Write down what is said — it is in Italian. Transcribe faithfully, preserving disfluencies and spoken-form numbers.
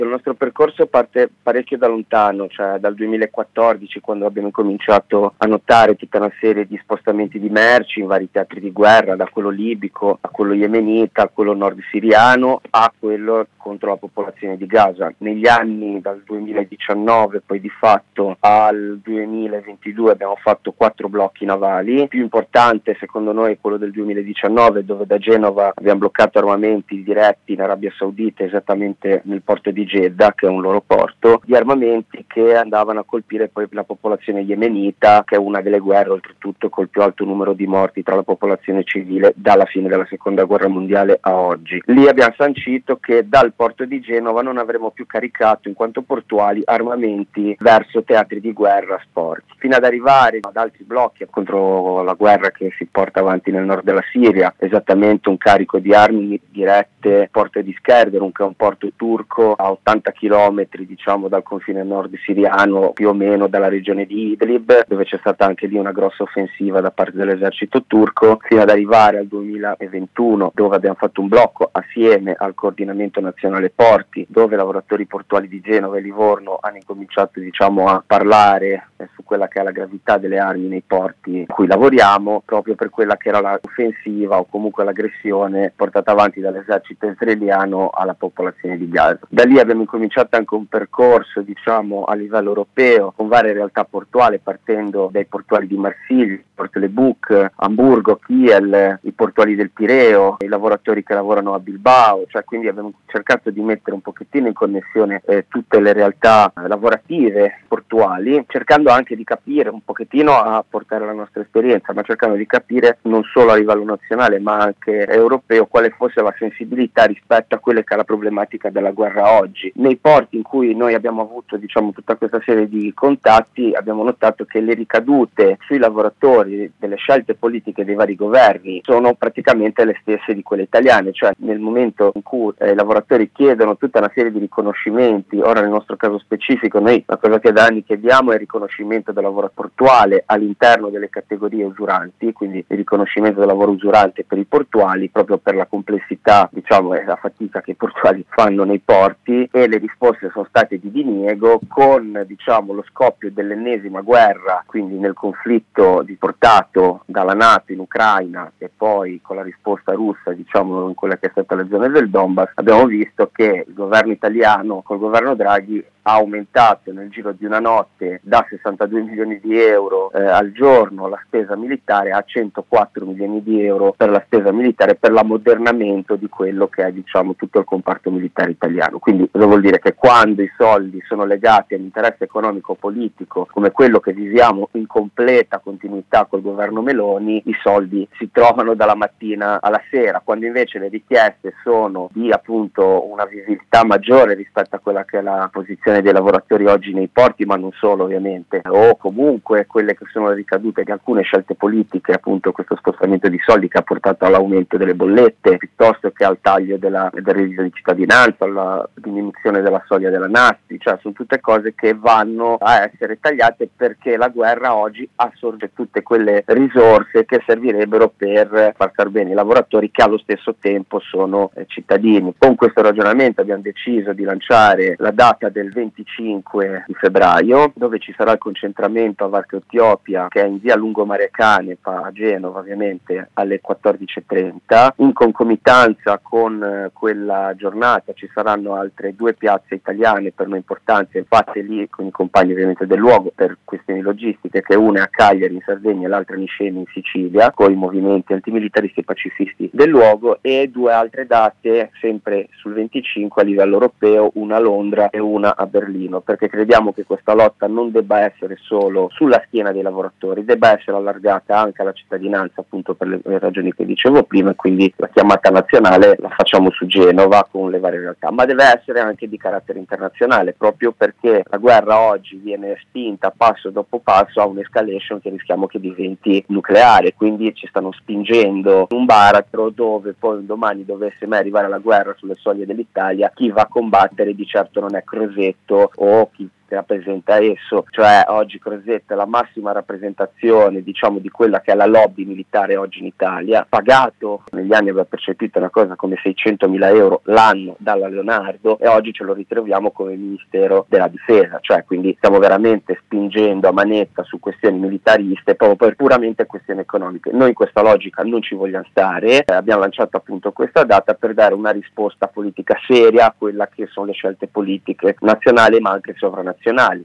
Il nostro percorso parte parecchio da lontano, cioè dal duemilaquattordici, quando abbiamo cominciato a notare tutta una serie di spostamenti di merci in vari teatri di guerra, da quello libico a quello yemenita, a quello nord siriano, a quello contro la popolazione di Gaza. Negli anni dal duemiladiciannove poi di fatto al duemilaventidue abbiamo fatto quattro blocchi navali. Il più importante secondo noi è quello del duemiladiciannove, dove da Genova abbiamo bloccato armamenti diretti in Arabia Saudita, esattamente nel porto di Jeddah, che è un loro porto, di armamenti che andavano a colpire poi la popolazione yemenita, che è una delle guerre oltretutto col più alto numero di morti tra la popolazione civile dalla fine della seconda guerra mondiale a oggi. Lì abbiamo sancito che dal porto di Genova non avremo più caricato in quanto portuali armamenti verso teatri di guerra sporchi, fino ad arrivare ad altri blocchi contro la guerra che si porta avanti nel nord della Siria, esattamente un carico di armi dirette porto di Skerderun, che è un porto turco a ottanta chilometri diciamo dal confine nord siriano, più o meno dalla regione di Idlib, dove c'è stata anche lì una grossa offensiva da parte dell'esercito turco, fino ad arrivare al duemilaventuno, dove abbiamo fatto un blocco assieme al coordinamento nazionale porti, dove lavoratori portuali di Genova e Livorno hanno incominciato diciamo a parlare eh, su quella che è la gravità delle armi nei porti in cui lavoriamo, proprio per quella che era l'offensiva o comunque l'aggressione portata avanti dall'esercito israeliano alla popolazione di Gaza. Da lì abbiamo incominciato anche un percorso diciamo a livello europeo con varie realtà portuali, partendo dai portuali di Marsiglia, Porto Le Bouc, Amburgo, Kiel, i portuali del Pireo, i lavoratori che lavorano a Bilbao, cioè quindi abbiamo cercato di mettere un pochettino in connessione eh, tutte le realtà eh, lavorative portuali, cercando anche di capire un pochettino a portare la nostra esperienza, ma cercando di capire non solo a livello nazionale ma anche europeo quale fosse la sensibilità rispetto a quella che è la problematica della guerra oggi. Nei porti in cui noi abbiamo avuto diciamo tutta questa serie di contatti abbiamo notato che le ricadute sui lavoratori delle scelte politiche dei vari governi sono praticamente le stesse di quelle italiane, cioè nel momento in cui eh, i lavoratori chiedono tutta una serie di riconoscimenti, ora nel nostro caso specifico noi la cosa che da anni chiediamo è il riconoscimento del lavoro portuale all'interno delle categorie usuranti, quindi il riconoscimento del lavoro usurante per i portuali, proprio per la complessità diciamo e la fatica che i portuali fanno nei porti, e le risposte sono state di diniego, con diciamo lo scoppio dell'ennesima guerra, quindi nel conflitto portato dalla NATO in Ucraina e poi con la risposta russa diciamo in quella che è stata la zona del Donbass, abbiamo visto che il governo italiano col governo Draghi ha aumentato nel giro di una notte da sessantadue milioni di euro eh, al giorno la spesa militare a centoquattro milioni di euro per la spesa militare, per l'ammodernamento di quello che è diciamo tutto il comparto militare italiano. Quindi cosa vuol dire? Che quando i soldi sono legati all'interesse economico politico come quello che viviamo in completa continuità col governo Meloni, i soldi si trovano dalla mattina alla sera, quando invece le richieste sono di appunto una visibilità maggiore rispetto a quella che è la posizione dei lavoratori oggi nei porti, ma non solo ovviamente, o comunque quelle che sono le ricadute di alcune scelte politiche, appunto questo spostamento di soldi che ha portato all'aumento delle bollette, piuttosto che al taglio della, del reddito di cittadinanza, alla diminuzione della soglia della Nasti, cioè sono tutte cose che vanno a essere tagliate perché la guerra oggi assorbe tutte quelle risorse che servirebbero per far star bene i lavoratori che allo stesso tempo sono eh, cittadini. Con questo ragionamento abbiamo deciso di lanciare la data del venticinque di febbraio, dove ci sarà il concentramento a Varco Etiopia, che è in via Lungomare Canepa a Genova, ovviamente alle quattordici e trenta. In concomitanza con eh, quella giornata ci saranno altre due piazze italiane per noi importanti, fatte lì con i compagni ovviamente del luogo per questioni logistiche, che una è a Cagliari in Sardegna e l'altra a Niscemi in Sicilia, con i movimenti antimilitaristi e pacifisti del luogo, e due altre date sempre sul venticinque a livello europeo, una a Londra e una a Berlino, perché crediamo che questa lotta non debba essere solo sulla schiena dei lavoratori, debba essere allargata anche alla cittadinanza, appunto per le ragioni che dicevo prima, e quindi la chiamata nazionale la facciamo su Genova con le varie realtà, ma deve essere anche di carattere internazionale, proprio perché la guerra oggi viene spinta passo dopo passo a un'escalation che rischiamo che diventi nucleare, quindi ci stanno spingendo in un baratro dove poi un domani dovesse mai arrivare la guerra sulle soglie dell'Italia, chi va a combattere di certo non è Crosetto o chi che rappresenta esso, cioè oggi Crosetto è la massima rappresentazione, diciamo, di quella che è la lobby militare oggi in Italia, pagato negli anni aveva percepito una cosa come seicentomila euro l'anno dalla Leonardo, e oggi ce lo ritroviamo come Ministero della Difesa, cioè quindi stiamo veramente spingendo a manetta su questioni militariste proprio per puramente questioni economiche. Noi in questa logica non ci vogliamo stare, eh, abbiamo lanciato appunto questa data per dare una risposta politica seria a quella che sono le scelte politiche nazionali ma anche sovranazionali.